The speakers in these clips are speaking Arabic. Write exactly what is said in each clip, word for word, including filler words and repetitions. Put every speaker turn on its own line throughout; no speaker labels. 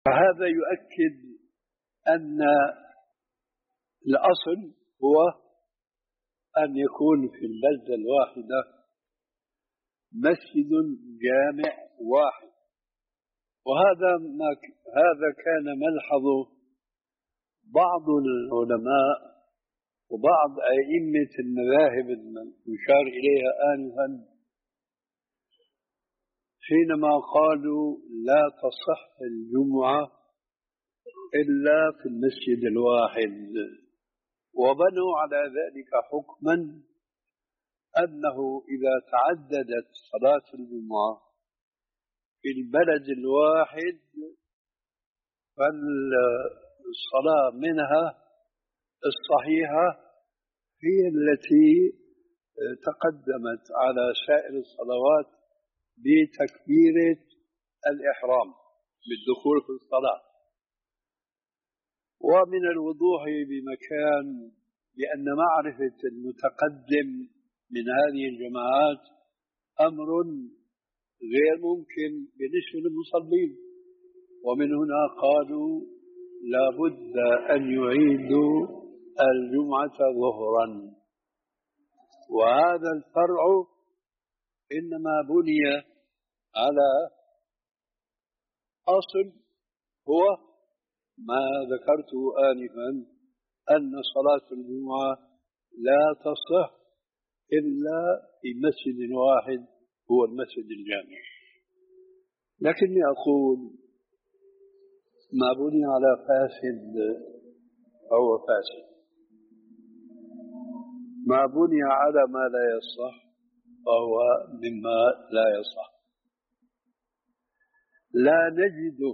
فهذا يؤكد أن الأصل هو أن يكون في البلدة الواحدة مسجد جامع واحد. وهذا ما هذا كان ملحظ بعض العلماء وبعض أئمة المذاهب المشار إليها آنفا حينما قالوا لا تصح الجمعة إلا في المسجد الواحد، وبنوا على ذلك حكما أنه إذا تعددت صلاة الجمعة في البلد الواحد فالصلاة منها الصحيحة هي التي تقدمت على سائر الصلوات بتكبيرة الإحرام بالدخول في الصلاة. ومن الوضوح بمكان بأن معرفة المتقدم من هذه الجماعات أمر غير ممكن بالنسبة للمصلين، ومن هنا قالوا لا بد أن يعيدوا الجمعة ظهرا. وهذا الفرع إنما بني على أصل هو ما ذكرته آنفا أن صلاة الجمعة لا تصح إلا في مسجد واحد هو المسجد الجامع. لكني أقول ما بني على فاسد فهو فاسد، ما بني على ما لا يصح فهو مما لا يصح. لا نجد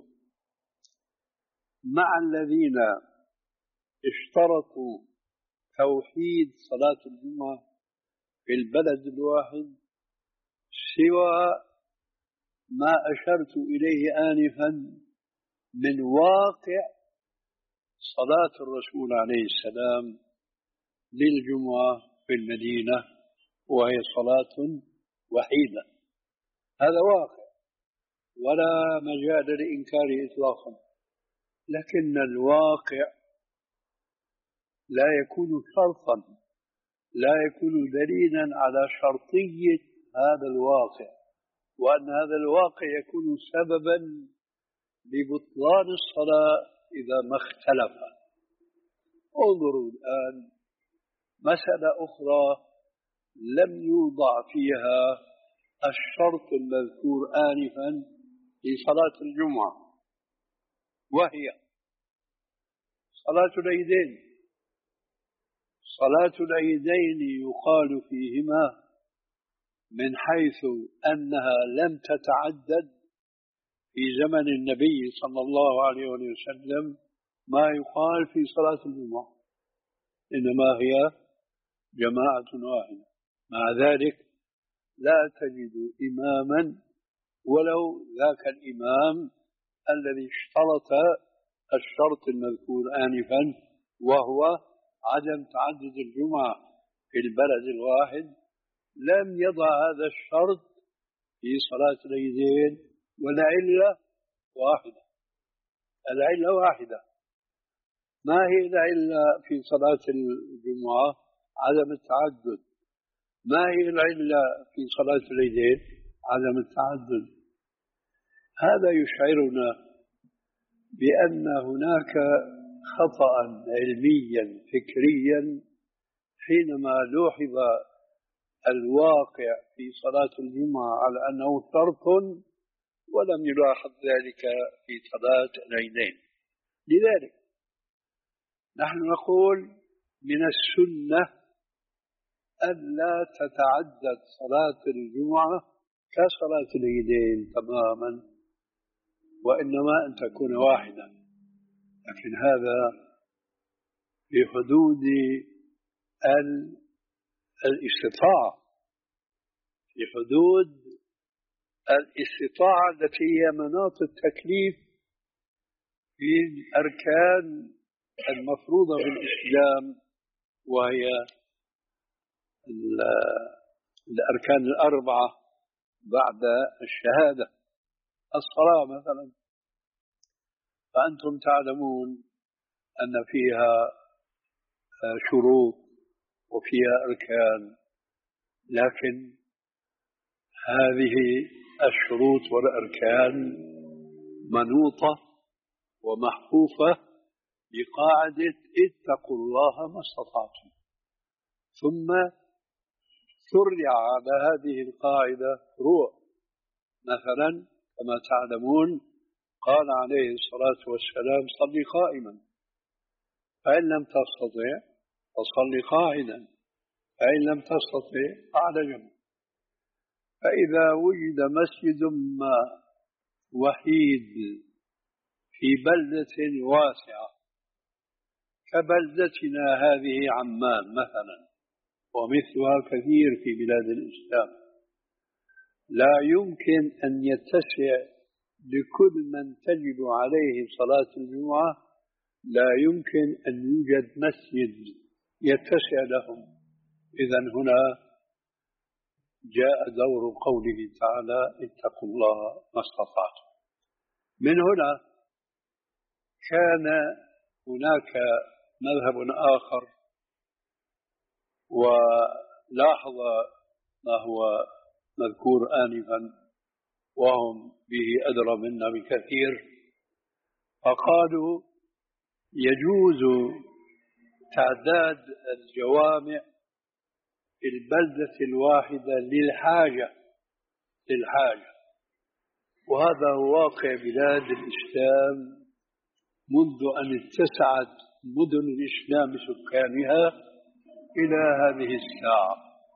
مع الذين اشترطوا توحيد صلاة الجمعة في البلد الواحد سوى ما أشرت إليه آنفا من واقع صلاة الرسول عليه السلام للجمعة في المدينة، وهي صلاة وحيدة. هذا واقع ولا مجال لإنكاره إطلاقا، لكن الواقع لا يكون شرطا، لا يكون دليلا على شرطية هذا الواقع، وأن هذا الواقع يكون سببا لبطلان الصلاة إذا ما اختلف. انظروا الآن مسألة أخرى لم يوضع فيها الشرط المذكور آنفا في صلاة الجمعة، وهي صلاة العيدين. صلاة العيدين يقال فيهما من حيث أنها لم تتعدد في زمن النبي صلى الله عليه وسلم ما يقال في صلاة الجمعة، إنما هي جماعة واحدة. مع ذلك لا تجد إماما ولو ذاك الإمام الذي اشترط الشرط المذكور آنفا وهو عدم تعدد الجمعة في البلد الواحد، لم يضع هذا الشرط في صلاة العيدين، والعلة واحدة. العلة واحدة. ما هي العلة في صلاة الجمعة؟ عدم التعدد. ما هي العلة في صلاة العيدين؟ عدم التعدد. هذا يشعرنا بأن هناك خطأ علميا فكريا حينما لوحظ الواقع في صلاة الجمعة على أنه شرط ولم يلاحظ ذلك في صلاة العيدين. لذلك نحن نقول من السنة أن لا تتعدد صلاة الجمعة كصلاة العيدين تماما، وإنما أن تكون واحدة، لكن هذا في حدود الاستطاعة، في حدود الاستطاعة التي هي مناط التكليف في الأركان المفروضة في الإسلام، وهي الأركان الأربعة بعد الشهادة. الصلاة مثلا فأنتم تعلمون أن فيها شروط وفيها أركان، لكن هذه الشروط والأركان منوطة ومحفوفة بقاعدة اتقوا الله ما استطعتم. ثم شرع على هذه القاعدة فروع. مثلا كما تعلمون قال عليه الصلاة والسلام صل قائما، فإن لم تستطع فصل قاعدا، فإن لم تستطع فعلى جنب. فإذا وجد مسجد ما وحيد في بلدة واسعة كبلدتنا هذه عمان مثلا، ومثلها كثير في بلاد الإسلام، لا يمكن أن يتسع لكل من تجب عليه صلاة الجمعة، لا يمكن أن يوجد مسجد يتسع لهم. إذن هنا جاء دور قوله تعالى اتقوا الله ما استطعتم. من هنا كان هناك مذهب آخر، ولاحظ ما هو مذكور آنفا وهم به أدرى منا بكثير، فقالوا يجوز تعداد الجوامع في البلدة الواحدة للحاجة للحاجة وهذا هو واقع بلاد الإسلام منذ أن اتسعت مدن الإسلام سكانها إلى هذه الساعة.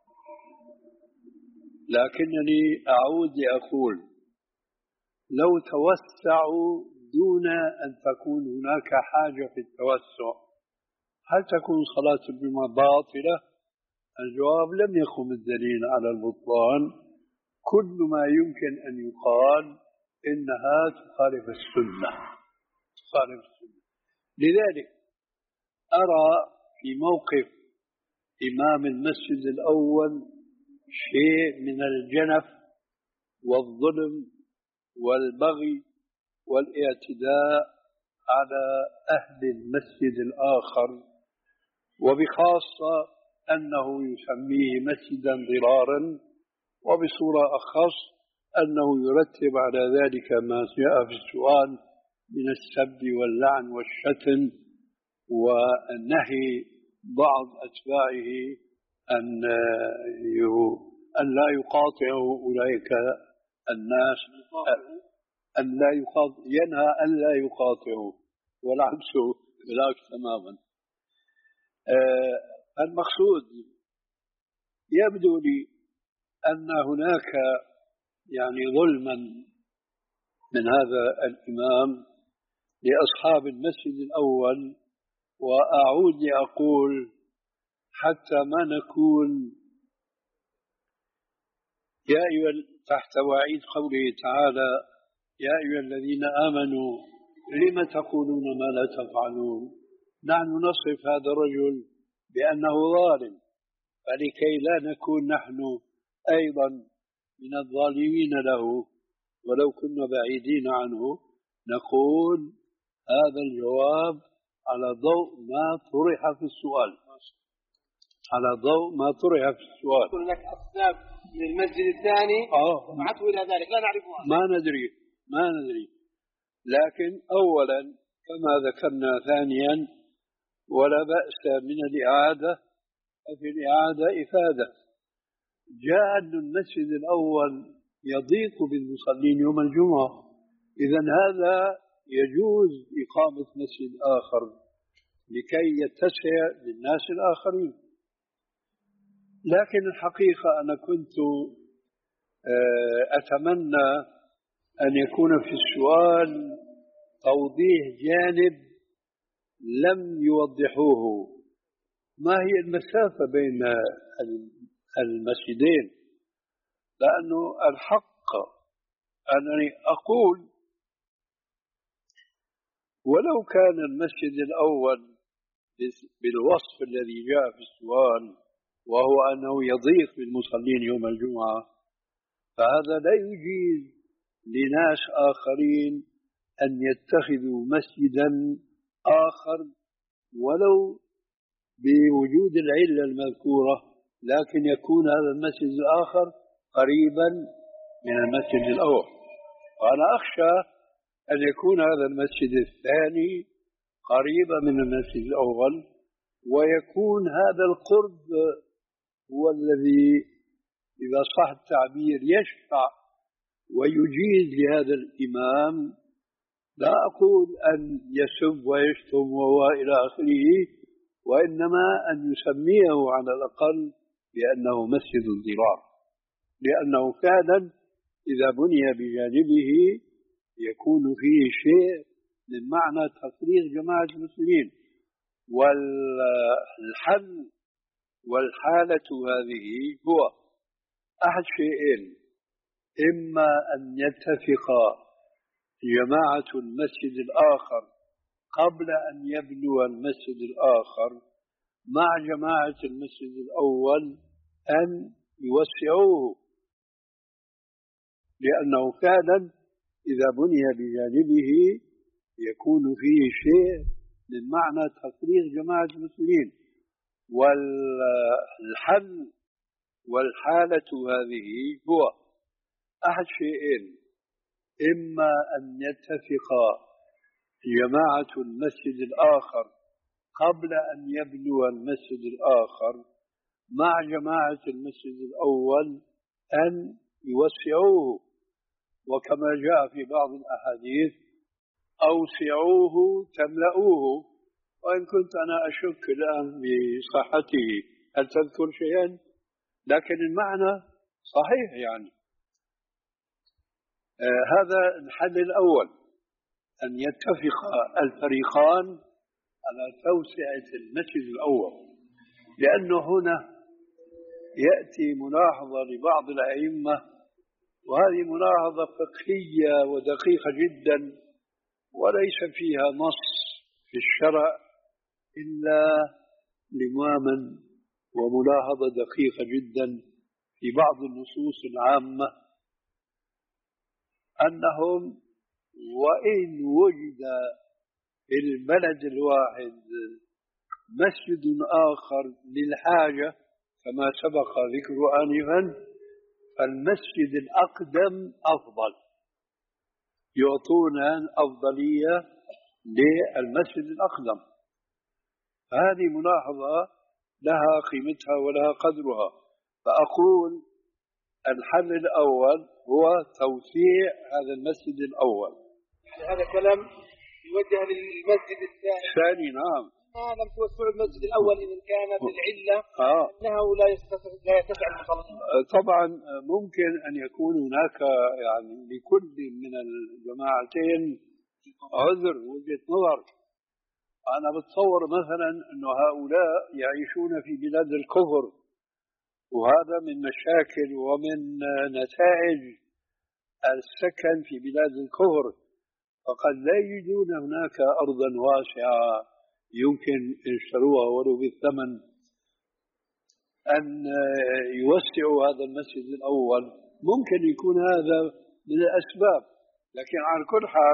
لكنني أعود لأقول لو توسعوا دون أن تكون هناك حاجة في التوسع هل تكون صلاة الجمعة باطلة؟ الجواب لم يقم الدليل على البطلان. كل ما يمكن أن يقال إنها تخالف السنة تخالف السنة. لذلك أرى في موقف إمام المسجد الأول شيء من الجنف والظلم والبغي والاعتداء على أهل المسجد الآخر، وبخاصة أنه يسميه مسجدا ضرارا، وبصورة أخص أنه يرتب على ذلك ما جاء في السؤال من السب واللعن والشتم والنهي بعض أتباعه أن أن لا يقاطعوا أولئك الناس، أن لا يقاطع ينهى أن لا يقاطعوا والعكس بالعكس تماما. المقصود يبدو لي أن هناك يعني ظلما من هذا الإمام لأصحاب المسجد الأول، وأعود لأقول حتى ما نكون يا أيها تحت وعيد قوله تعالى يا أيها الذين آمنوا لم تقولون ما لا تفعلون، نحن نصف هذا الرجل بأنه ظالم، فلكي لا نكون نحن أيضا من الظالمين له ولو كنا بعيدين عنه نقول هذا الجواب على ضوء ما طرح في السؤال على ضوء ما طرح في السؤال.
يكون هناك أسباب للمسجد الثاني وعطوا إلى ذلك لا نعرفها،
ما ندري ما ندري لكن أولا كما ذكرنا، ثانيا ولا بأس من الإعادة، ففي الإعادة إفادة. جاء أن المسجد الأول يضيق بالمصلين يوم الجمعة، إذن هذا يجوز إقامة مسجد آخر لكي يتسع للناس الآخرين. لكن الحقيقة أنا كنت أتمنى أن يكون في السؤال توضيح جانب لم يوضحوه، ما هي المسافة بين المسجدين، لأنه الحق أنني أقول ولو كان المسجد الأول بالوصف الذي جاء في السؤال وهو أنه يضيق بالمصلين يوم الجمعة، فهذا لا يجيز لناس آخرين أن يتخذوا مسجدا آخر ولو بوجود العلة المذكورة، لكن يكون هذا المسجد الآخر قريبا من المسجد الأول. وأنا أخشى أن يكون هذا المسجد الثاني قريبا من المسجد الأول، ويكون هذا القرب هو الذي إذا صح التعبير يشفع ويجيز لهذا الإمام، لا أقول أن يسب ويشتم وإلى آخره، وإنما أن يسميه على الأقل بأنه مسجد الضرار، لأنه فعلا إذا بني بجانبه يكون فيه شيء من معنى تفريغ جماعة المسلمين. والحل والحالة هذه هو أحد شيئين: إما أن يتفق جماعة المسجد الآخر قبل أن يبنوا المسجد الآخر مع جماعة المسجد الأول أن يوسعوه، لأنه فعلا إذا بني بجانبه يكون فيه شيء من معنى تفريغ جماعة المسلمين. والحل والحالة هذه هو أحد شيئين: إما أن يتفق جماعة المسجد الآخر قبل أن يبنوا المسجد الآخر مع جماعة المسجد الأول أن يوسعوه، وكما جاء في بعض الأحاديث: أوسعوه تملؤوه. وإن كنت أنا أشك الآن بصحته، هل تذكر شيئا؟ لكن المعنى صحيح يعني. آه هذا الحل الأول، أن يتفق الفريقان على توسعة المسجد الأول، لأنه هنا يأتي ملاحظة لبعض الأئمة، وهذه ملاحظة فقهية ودقيقة جدا وليس فيها نص في الشرع إلا لماما وملاحظة دقيقة جدا في بعض النصوص العامة، أنهم وإن وجد في البلد الواحد مسجد آخر للحاجة كما سبق ذكر آنفا، فالمسجد الأقدم أفضل، يعطون أفضلية للمسجد الأقدم. هذه ملاحظة لها قيمتها ولها قدرها. فأقول الحل الأول هو توسيع هذا المسجد الأول.
هذا كلام يوجه للمسجد الثاني.
الثاني نعم.
ما لم توسع المسجد الأول إذا كانت العلة
آه.
أنه لا يستطيع لا يتسع المصلين.
طبعا ممكن أن يكون هناك يعني لكل من الجماعتين عذر وجهة نظر. أنا بتصور مثلا أن هؤلاء يعيشون في بلاد الكفر، وهذا من مشاكل ومن نتائج السكن في بلاد الكفر، فقد لا يجدون هناك أرضا واسعة يمكن يشتروها ولو بالثمن، أن يوسعوا هذا المسجد الأول. ممكن يكون هذا من الأسباب، لكن على كل حال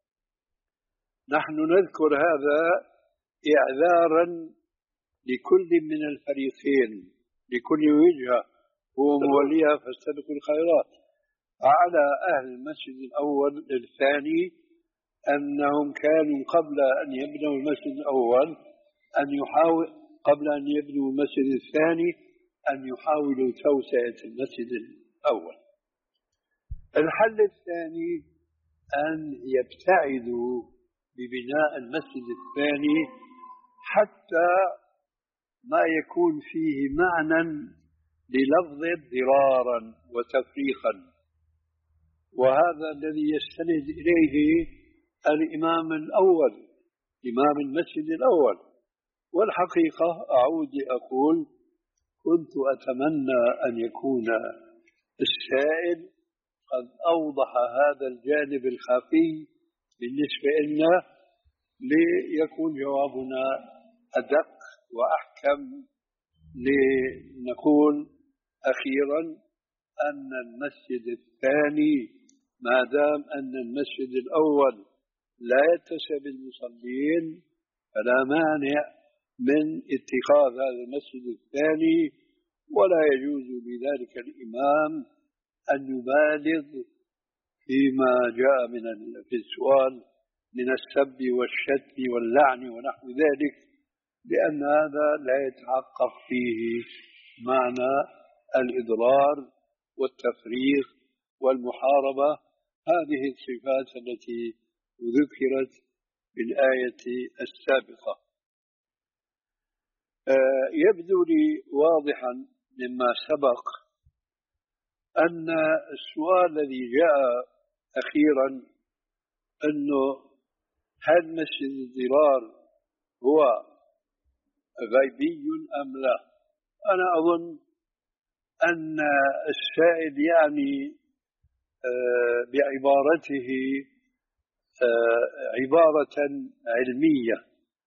نحن نذكر هذا إعذارا لكل من الفريقين، لكل وجهة هو موليها فاستبقوا الخيرات. على أهل المسجد الأول الثاني أنهم كانوا قبل أن يبنوا المسجد الأول أن يحاول قبل أن يبنوا المسجد الثاني أن يحاولوا توسعة المسجد الأول. الحل الثاني أن يبتعدوا ببناء المسجد الثاني حتى ما يكون فيه معنى للفظ ضرارا وتفريقا، وهذا الذي يستند إليه الإمام الأول إمام المسجد الأول. والحقيقة أعود أقول كنت أتمنى أن يكون السائل قد أوضح هذا الجانب الخفي بالنسبة لنا ليكون جوابنا أدق وأحكم، لنقول أخيرا أن المسجد الثاني ما دام أن المسجد الأول لا يتسع بالمصلين فلا مانع من اتخاذ هذا المسجد الثاني، ولا يجوز لذلك الإمام أن يبالغ فيما جاء من في السؤال من السب والشتم واللعن ونحو ذلك، لأن هذا لا يتحقق فيه معنى الإضرار والتفريق والمحاربة، هذه الصفات التي ذكرت في الآية السابقة. آه يبدو لي واضحا مما سبق أن السؤال الذي جاء أخيرا أنه هل مسجد الضرار هو غيبي أم لا؟ أنا أظن أن السائل يعني آه بعبارته آه عبارة علمية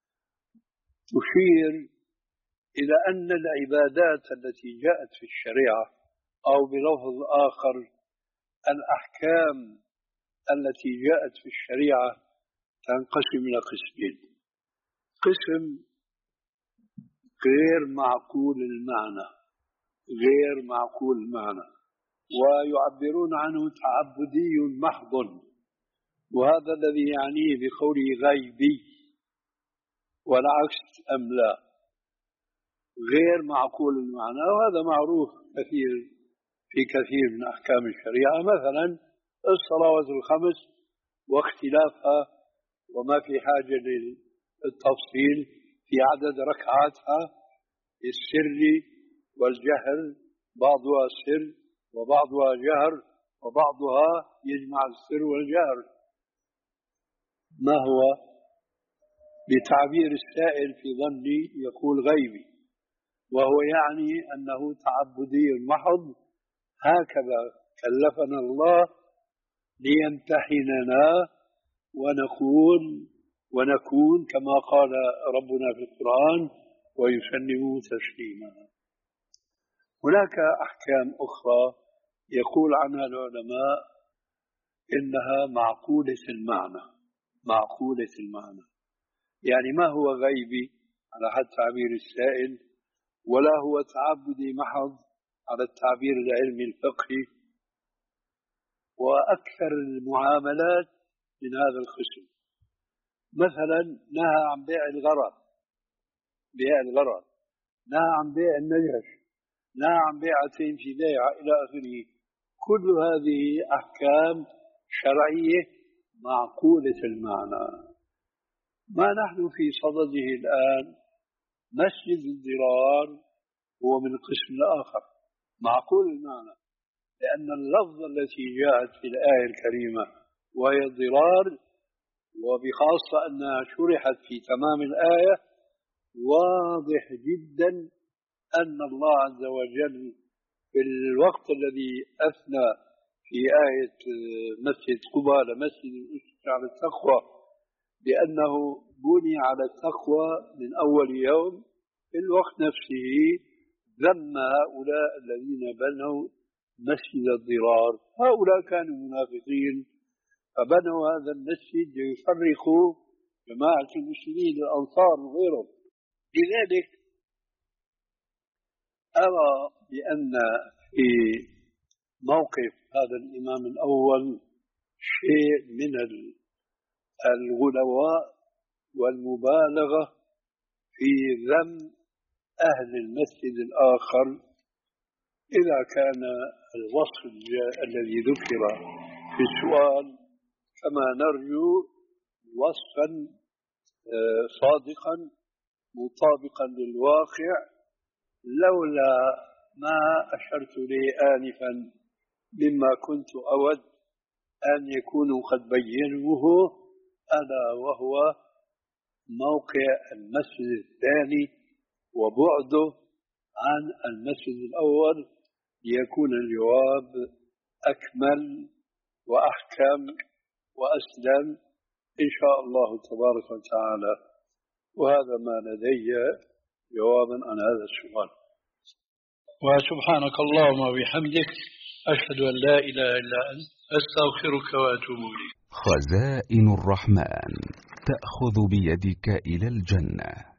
تشير إلى أن العبادات التي جاءت في الشريعة أو بلفظ آخر الأحكام التي جاءت في الشريعة تنقسم إلى قسمين: قسم غير معقول المعنى غير معقول المعنى ويعبرون عنه تعبدي محض، وهذا الذي يعنيه بقوله غيبي، والعكس أم لا غير معقول المعنى، وهذا معروف كثير في كثير من أحكام الشريعة، مثلا الصلوات الخمس واختلافها وما في حاجة للتفصيل في عدد ركعاتها، السر والجهر، بعضها سر وبعضها جهر وبعضها يجمع السر والجهر. ما هو بتعبير السائل في ظني يقول غيبي، وهو يعني أنه تعبدي محض، هكذا كلفنا الله ليمتحننا ونكون ونكون كما قال ربنا في القرآن ويسلموا تسليما. هناك أحكام أخرى يقول عنها العلماء إنها معقولة المعنى معقولة المعنى يعني ما هو غيبي على حد تعبير السائل، ولا هو تعبدي محض على التعبير العلمي الفقهي، وأكثر المعاملات من هذا القسم. مثلا نهى عن بيع الغرر بيع الغرر نهى عن بيع النجش، نهى عن بيعتين في بيعة إلى آخره. كل هذه أحكام شرعية معقولة المعنى. ما نحن في صدده الآن مسجد الضرار هو من القسم الآخر معقول المعنى، لأن اللفظ التي جاءت في الآية الكريمة وهي الضرار، وبخاصة أنها شرحت في تمام الآية، واضح جدا أن الله عز وجل في الوقت الذي أثنى في آية مسجد قباء لمسجد أسس على التقوى بأنه بني على التقوى من أول يوم، في الوقت نفسه ذم هؤلاء الذين بنوا مسجد الضرار. هؤلاء كانوا منافقين فبنوا هذا المسجد ليفرقوا جماعة المسلمين الأنصار وغيرهم. لذلك أرى بأن في موقف هذا الإمام الأول شيء من الغلواء والمبالغة في ذم أهل المسجد الآخر، إذا كان الوصف الذي ذكر في السؤال كما نرجو وصفا صادقا مطابقا للواقع، لولا ما أشرت إليه آنفا مما كنت أود أن يكونوا قد بينوه، ألا وهو موقع المسجد الثاني وبعده عن المسجد الأول، ليكون الجواب أكمل وأحكم وأسلم إن شاء الله تبارك وتعالى. وهذا ما لدي جوابا عن هذا السؤال.
وسبحانك اللهم وبحمدك
أشهد أن لا إله إلا أنت أستغفرك وأتوب إليك.
خزائن الرحمن تأخذ بيدك إلى الجنة.